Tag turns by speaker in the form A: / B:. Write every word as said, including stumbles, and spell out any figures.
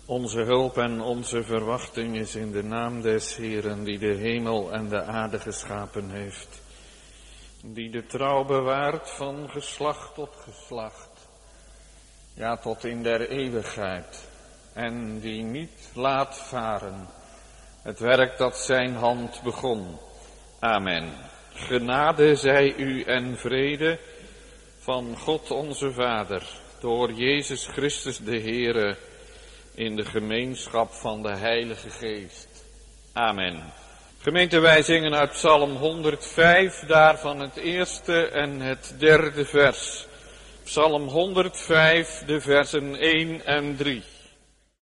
A: Onze hulp en onze verwachting is in de naam des Heeren, die de hemel en de aarde geschapen heeft. Die de trouw bewaart van geslacht tot geslacht. Ja, tot in der eeuwigheid. En die niet laat varen het werk dat zijn hand begon. Amen. Genade zij u en vrede van God onze Vader, door Jezus Christus de Heere, in de gemeenschap van de Heilige Geest. Amen. Gemeente, wij zingen uit Psalm honderdvijf, daarvan het eerste en het derde vers. Psalm honderdvijf, de versen één en drie.